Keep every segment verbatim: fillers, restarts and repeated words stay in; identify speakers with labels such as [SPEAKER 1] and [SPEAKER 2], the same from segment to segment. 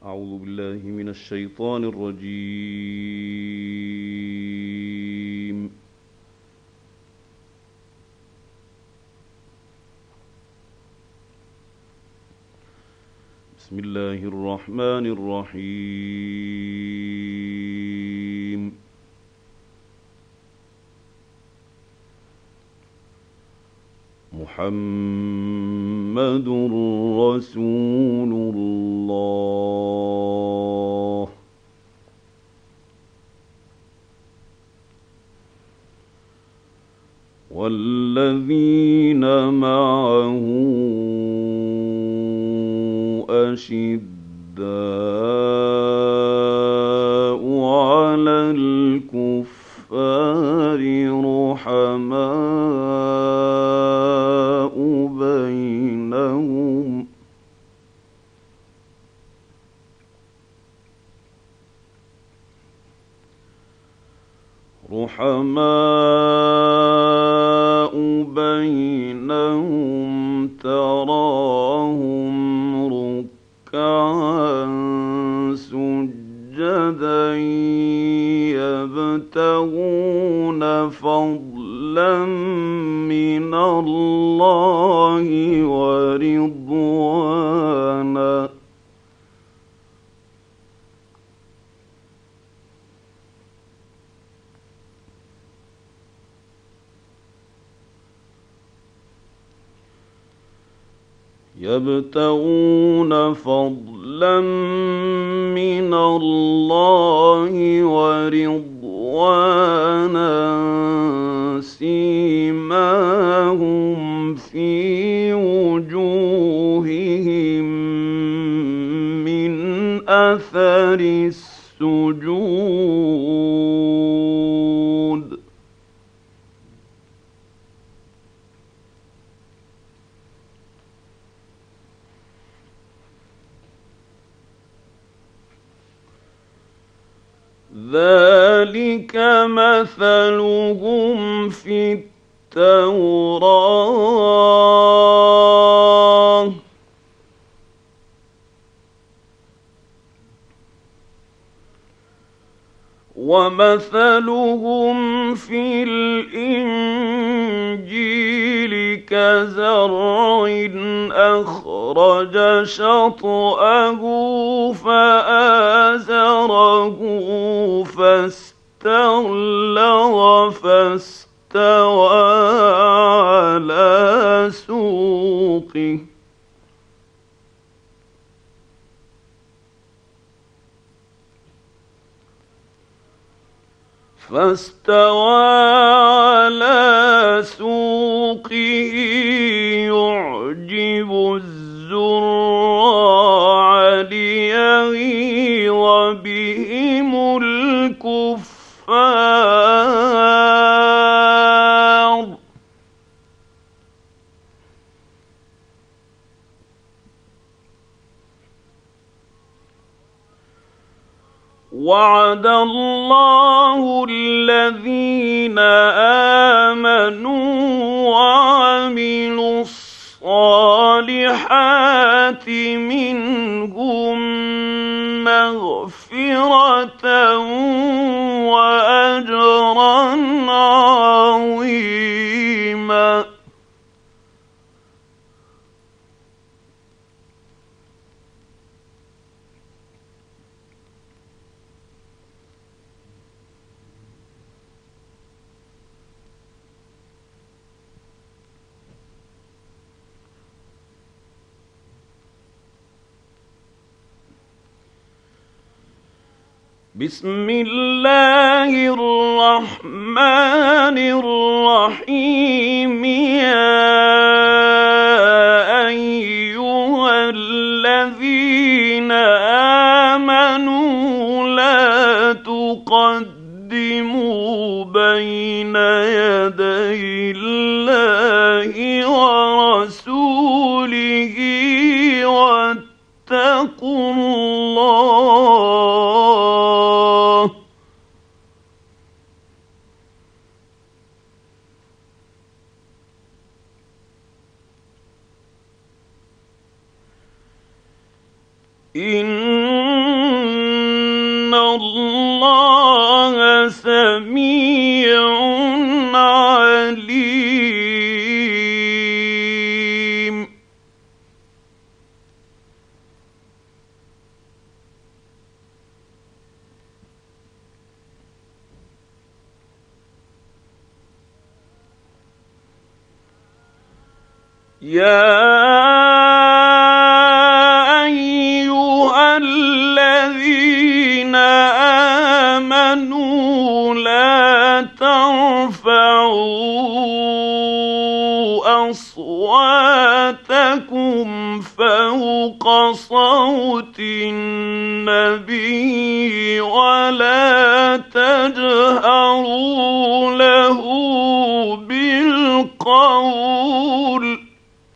[SPEAKER 1] أعوذ بالله من الشيطان الرجيم. بسم الله الرحمن الرحيم. محمد رسول الله والذين معه أشداء على الكفار رحماء بينهم رحماء بينهم تراهم ركعا سجدا يبتغون فضلا من الله ورضوانا يبتغون فضلا من الله ورضوانا سيماهم في وجوههم من أثر السجود ذلك مثلهم في التوراة ومثلهم في الإنجيل كزرع أخرج شطأه فآزره فاستغلظ فاستوى على سوقه فاستوى على سوقه يعجب الزراع ليغيظ بهم الكفار وعد الله الذين آمنوا وعملوا الصالحات منهم مغفرة وأجرا عظيما بسم الله الرحمن الرحيم يا أيها الذين آمنوا لا تقدموا بين يدي الله ورسوله واتقوا الله إن اللَّهَ سَمِيعٌ عَلِيمٌ. يَا أَيُّهَا الَّذِينَ آمَنُوا لَا تَرْفَعُوا أَصْوَاتَكُمْ فَوْقَ صَوْتِ النَّبِيِّ وَلَا تَجْهَرُوا لَهُ بِالْقَوْلِ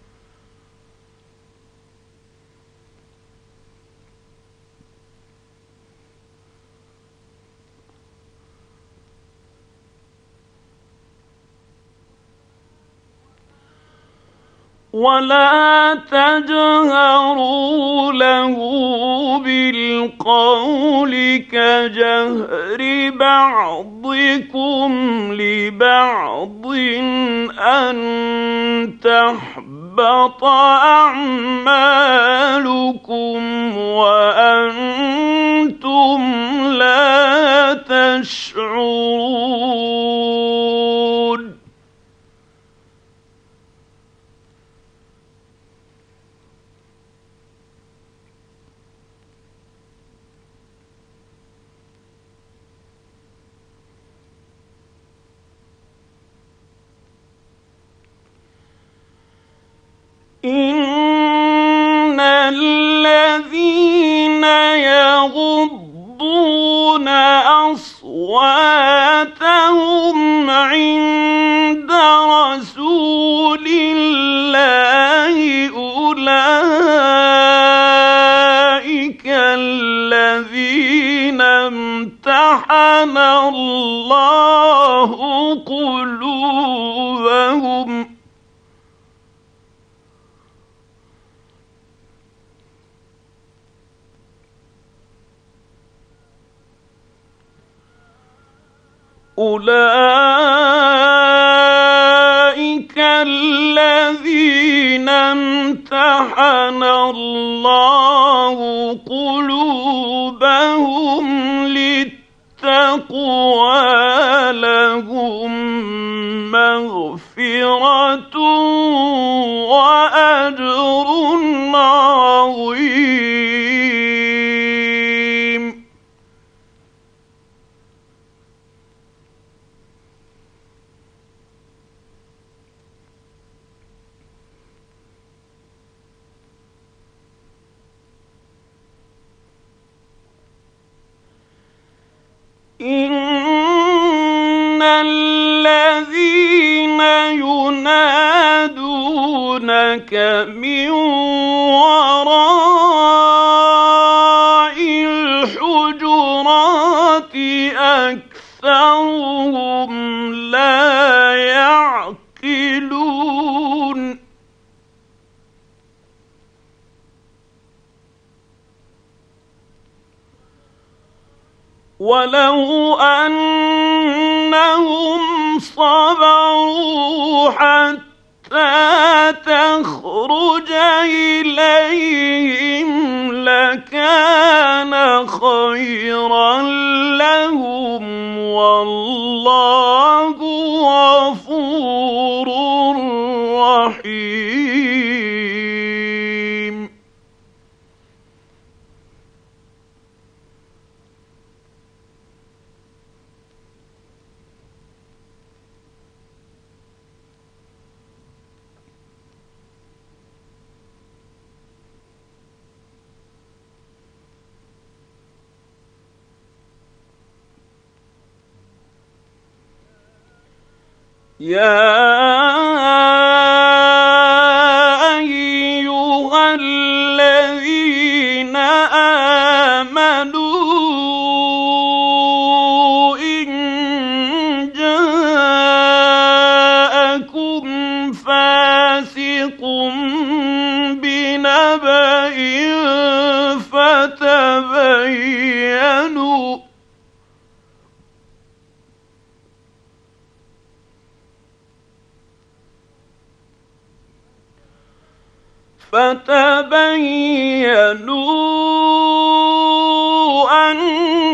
[SPEAKER 1] وَلَا تَجْهَرُوا لَهُ بِالْقَوْلِ كَجَهْرِ بَعْضِكُمْ لِبَعْضٍ أَن تَحْبَطَ أَعْمَالُكُمْ وَأَنتُمْ لَا تَشْعُرُونَ. إِنَّ الَّذِينَ يَغُضُّونَ أَصْوَاتَهُمْ عِندَ رَسُولِ اللَّهِ أُولَٰئِكَ الَّذِينَ امْتَحَنَ اللَّهُ قُلُوبَهُمْ أولئك الذين امتحن الله قلوبهم للتقوى لهم مغفرة وأجر عظيم. إِنَّ الَّذِينَ يُنَادُونَكَ مِن وَرَاءِ الْحُجُرَاتِ أَكْثَرُهُمْ لَا يَعْقِلُونَ. وَلَوْ أَنَّهُمْ صَبَرُوا حَتَّىٰ تَخْرُجَ إِلَيْهِمْ لَكَانَ خَيْرًا لَّهُمْ وَاللَّهُ غَفُورٌ رَّحِيمٌ. يَا أَيُّهَا الَّذِينَ آمَنُوا إِن جَاءَكُمْ فَاسِقٌ بِنَبَإٍ فَتَبَيَّنُوا فَتَبَيَّنُوا أَن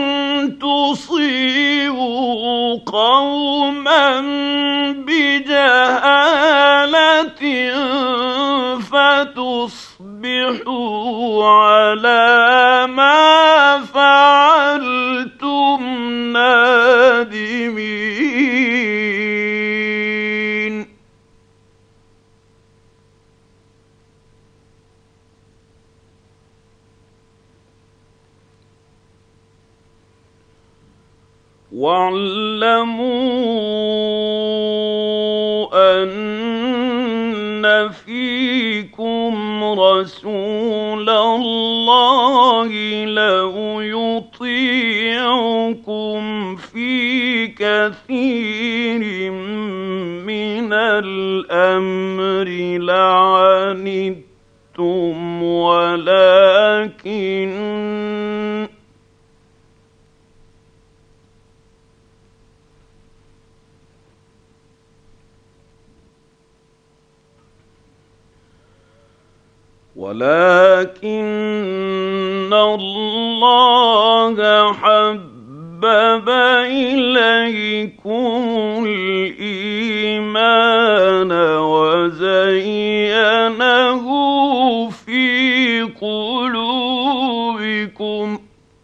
[SPEAKER 1] تُصِيبُوا قَوْمًا بِجَهَالَةٍ فَتُصْبِحُوا عَلَىٰ مَا فَعَلْتُمْ نَادِمِينَ. وَاعْلَمُوا أَنَّ فِيكُمْ رَسُولَ اللَّهِ لَوْ يُطِيعُكُمْ فِي كَثِيرٍ مِّنَ الْأَمْرِ لَعَنِتُّمْ وَلَٰكِنَّ ولكن الله حبب إليكم الإيمان وزينه في قلوبكم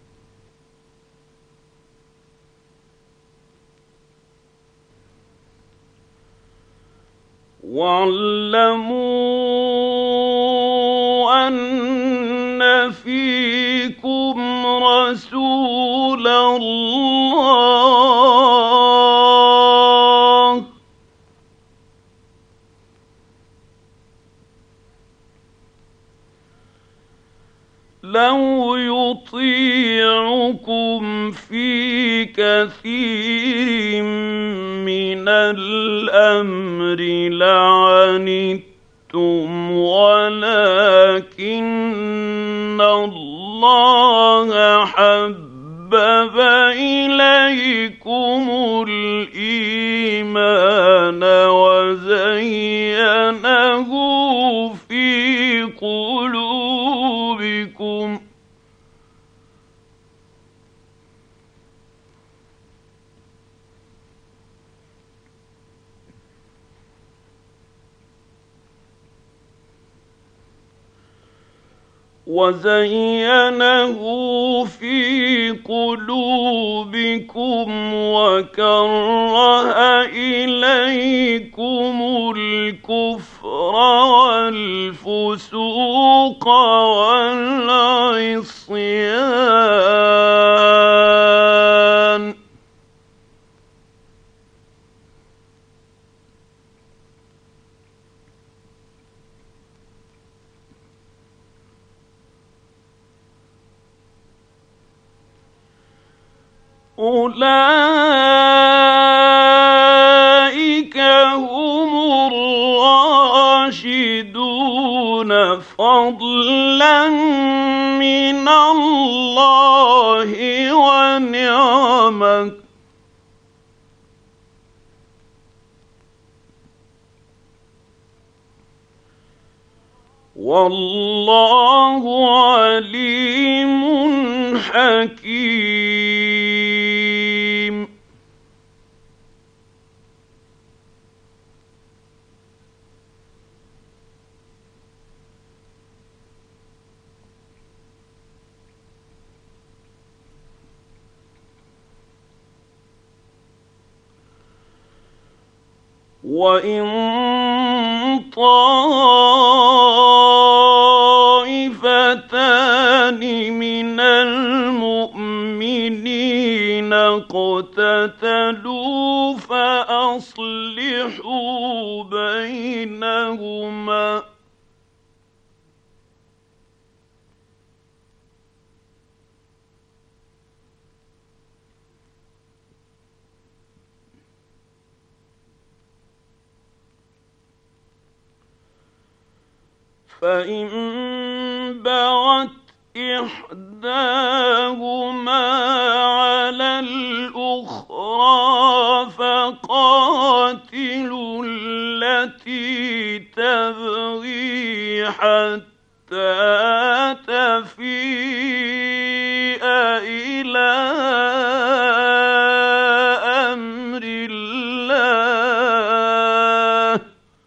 [SPEAKER 1] واعلموا أن فيكم رسول الله لو يطيعكم في كثير من الأمر لعنتم ولكن الله حبب إليكم الإيمان وزينه في قلوبكم وزينه في قلوبكم وكره إليكم الكفر والفسوق والعصيان أولئك هم الراشدون فضلا من الله ونعمة والله عليم حكيم. وإن طائفتان من المؤمنين اقتتلوا فأصلحوا بينهما فإن بغت إحداهما على الأخرى فقاتلوا التي تبغي حتى تفيء إلى أمر الله.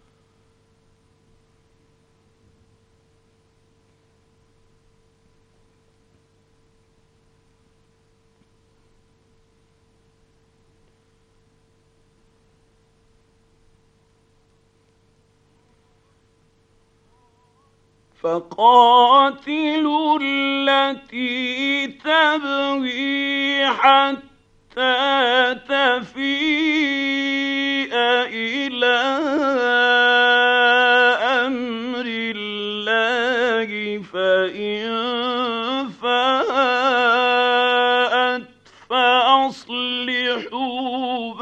[SPEAKER 1] فقاتلوا التي تبغي حتى تفيء إلى أمر الله، فإن فاءت فأصلحوا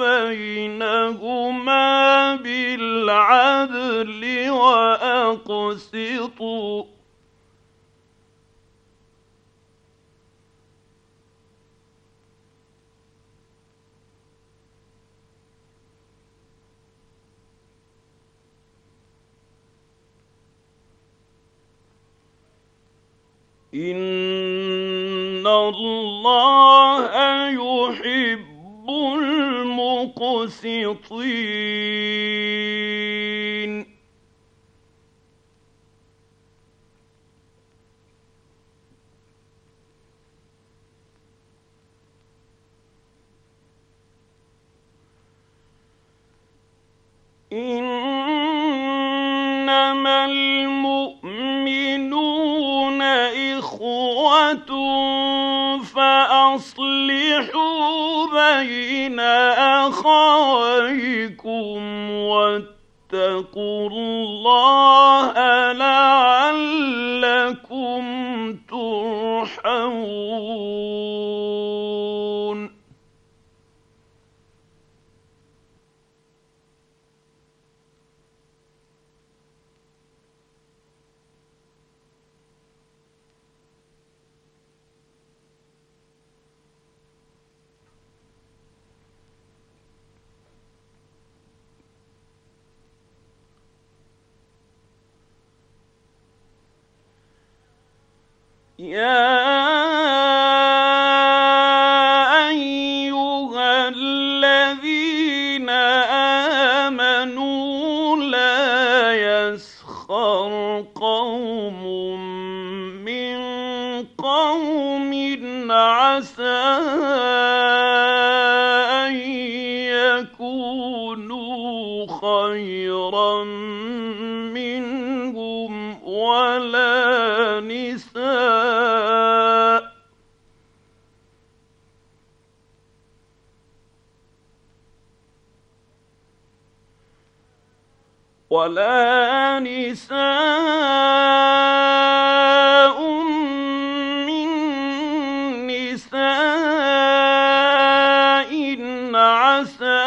[SPEAKER 1] بينهما بالعدل وأقسطوا إن الله يحب المقسطين. إنما المؤمنون إخوة فأصلحوا بين أخويكم واتقوا الله لعلكم ترحمون. يا أيها الذين آمنوا لا يسخر قوم من قوم عسى أن يكونوا خيرا منهم ولا نساء ولا نساء من نساء عسى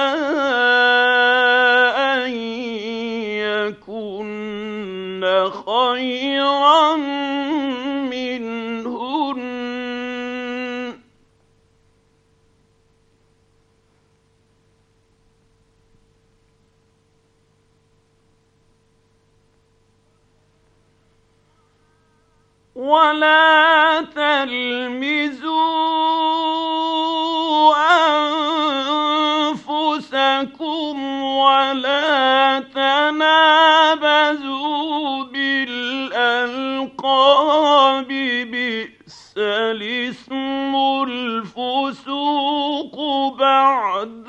[SPEAKER 1] أن يكن خيرا منهن. ولا تلمزوا أنفسكم ولا تنابزوا بالألقاب، بئس الاسم الفسوق بعد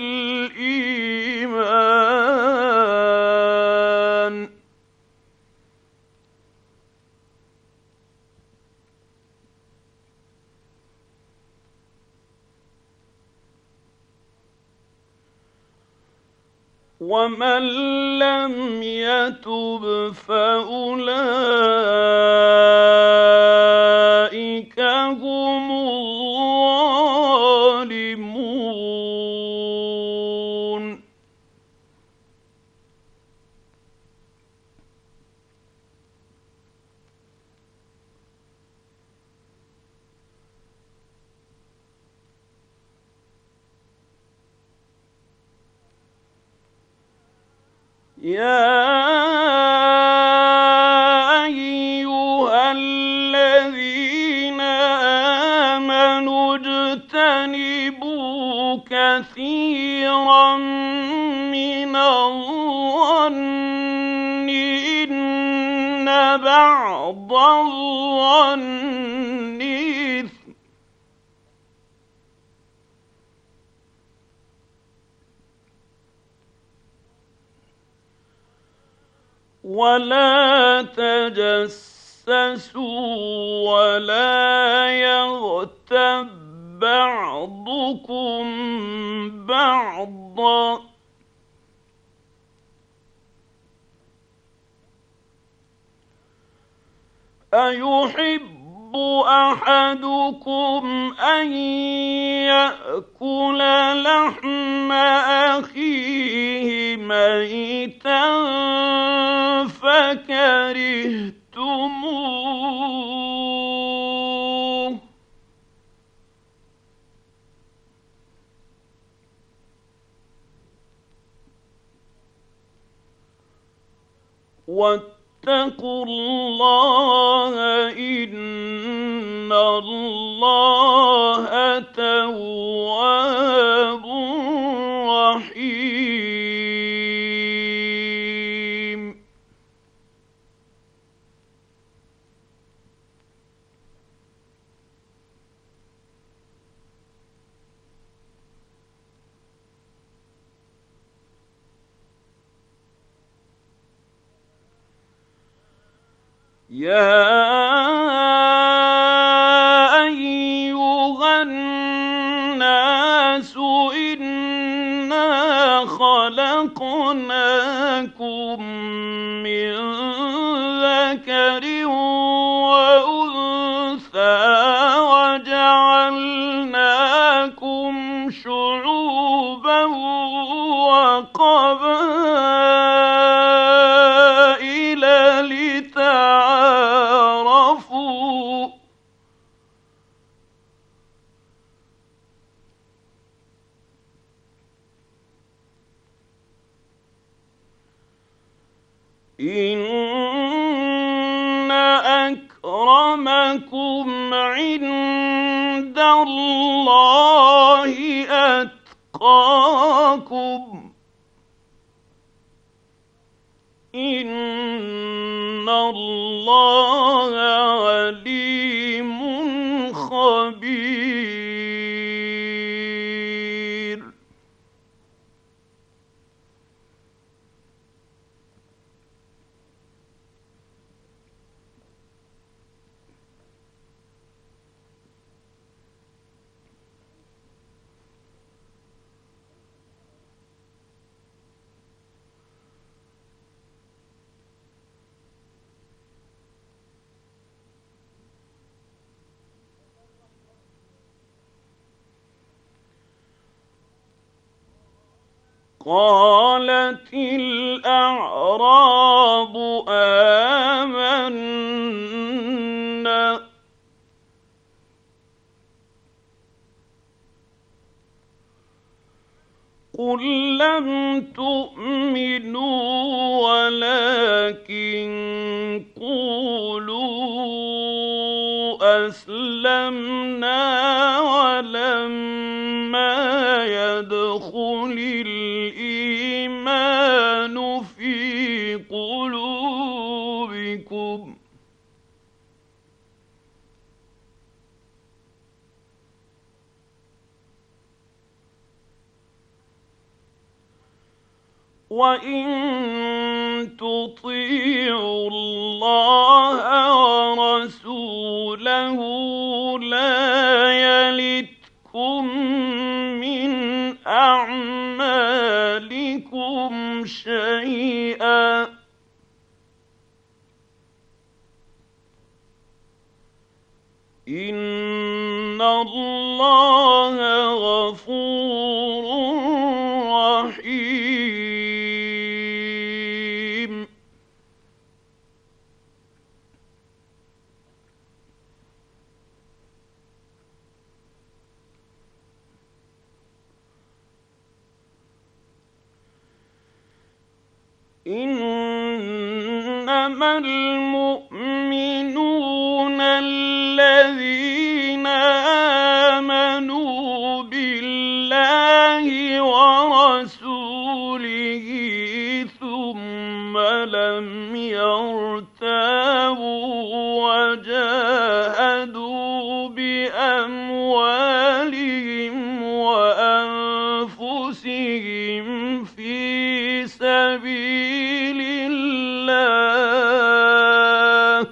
[SPEAKER 1] الإيمان. ومن لم يتب فأولئك هم الظالمون. يا أيها كثيرا من الظن إن بعض الظن إثم ولا تجسسوا ولا يغتب بعضكم بعضا أيحب أحدكم أن يأكل لحم أخيه ميتا فكرهتموه واتقوا الله إن الله تواب رحيم يا أيها الناس إنا خلقناكم من ذكر وأنثى وجعلناكم شعوبا وقبائل لتعارفوا إن أكرمكم عند الله أتقاكم إن الله عليم خبير قالت الأعراب آمنا قل لم تؤمنوا ولكن قولوا أسلمنا ولما يدخل الإيمان في قلوبكم وإن تطيعوا الله ورسوله لا يلتكم من أعمالكم شيئا إن الله غفور رحيم إنما المؤمنون الذين آمنوا بالله بأموالهم وأنفسهم في سبيل الله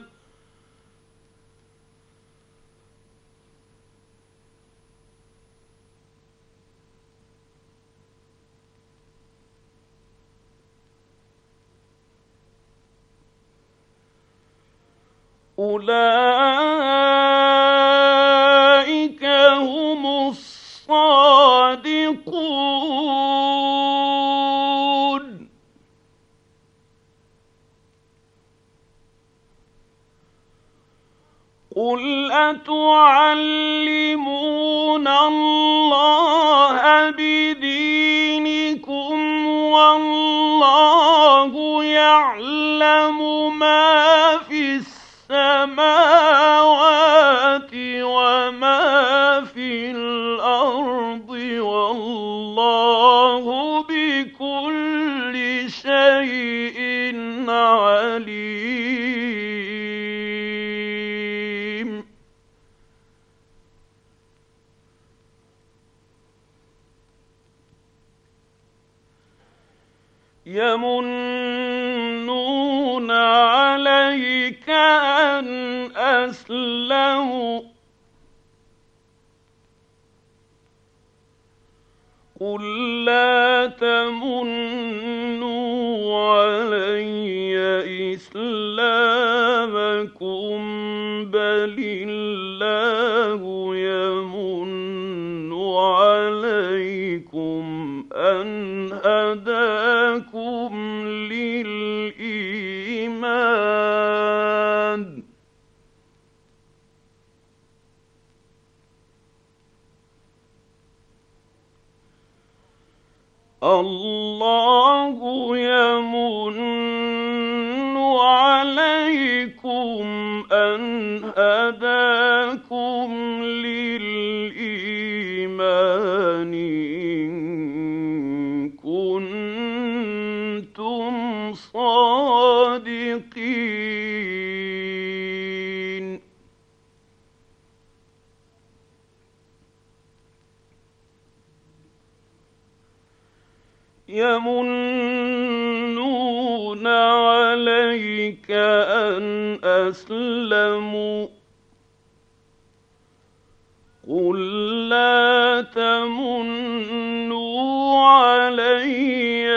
[SPEAKER 1] أولئك هم الصادقون. قل أتعلمون الله بدينكم والله يعلم ما في السماوات وما في الأرض والله بكل شيء عليم. يمنون عليك أن أسلموا قل لا تمنوا علي إسلامكم بل الله يمن عليكم أن هداكم للإيمان الله يمن عليكم أن هداكم للإيمان إن كنتم صادقين. يمنون عليك أن أسلموا قل لا تمنوا علي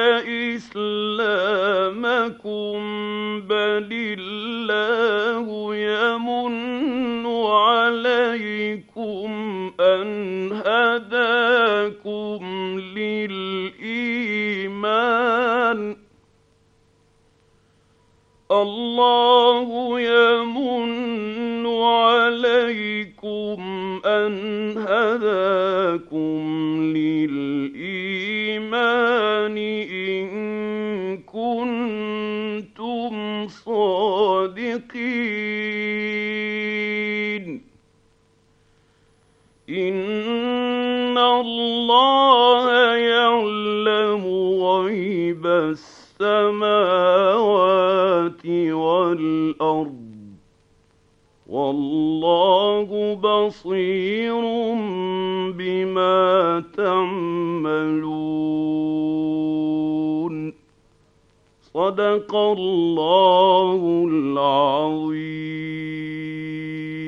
[SPEAKER 1] إسلامكم بل الله يمن عليكم أن هداكم للإيمان الله يمن عليكم أن هداكم للإيمان إن كنتم صادقين. إن الله يعلم غيب السماوات والأرض والله بصير بما تعملون. صدق الله العظيم.